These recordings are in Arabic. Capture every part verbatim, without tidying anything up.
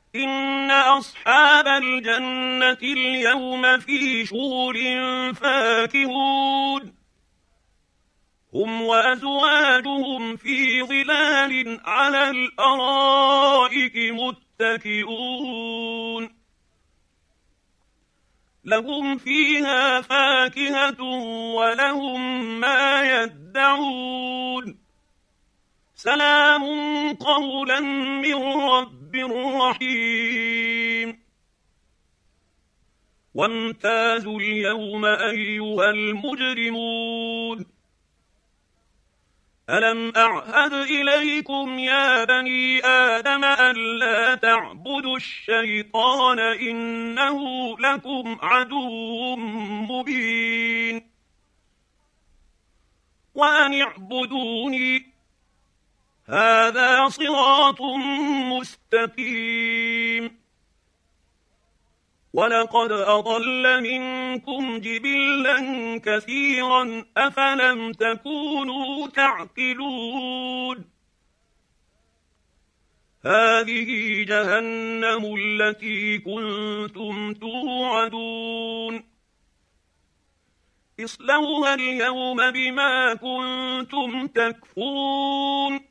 إن أصحاب الجنة اليوم في شغل فاكهون هم وأزواجهم في ظلال على الأرائك متكئون لهم فيها فاكهة ولهم ما يدعون سلام قولا من رب رحيم وامتازوا اليوم أيها المجرمون ألم أعهد إليكم يا بني آدم ألا تعبدوا الشيطان إنه لكم عدو مبين وأن اعبدوني هذا صراط مستقيم ولقد أضل منكم جبلا كثيرا أفلم تكونوا تعقلون هذه جهنم التي كنتم توعدون اصلوها اليوم بما كنتم تكفرون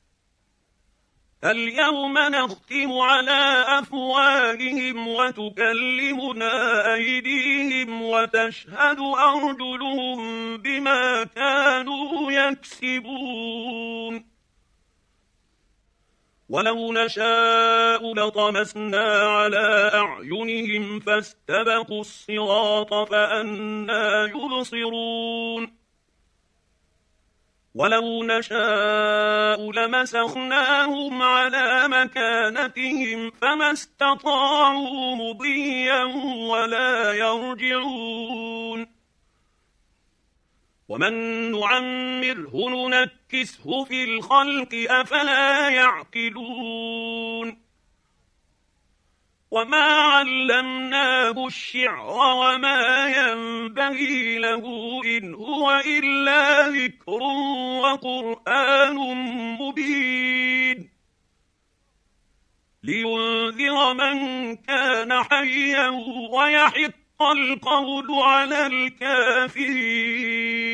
اليوم نختم على أفواههم وتكلمنا أيديهم وتشهد أرجلهم بما كانوا يكسبون ولو نشاء لطمسنا على أعينهم فاستبقوا الصراط فأنى يبصرون ولو نشاء لمسخناهم على مكانتهم فما استطاعوا مضيا ولا يرجعون ومن نعمره ننكسه في الخلق أفلا يعقلون وما علمناه الشعر وما ينبغي له إن هو إلا ذكر وقرآن مبين لينذر من كان حيا ويحق القول على الكافرين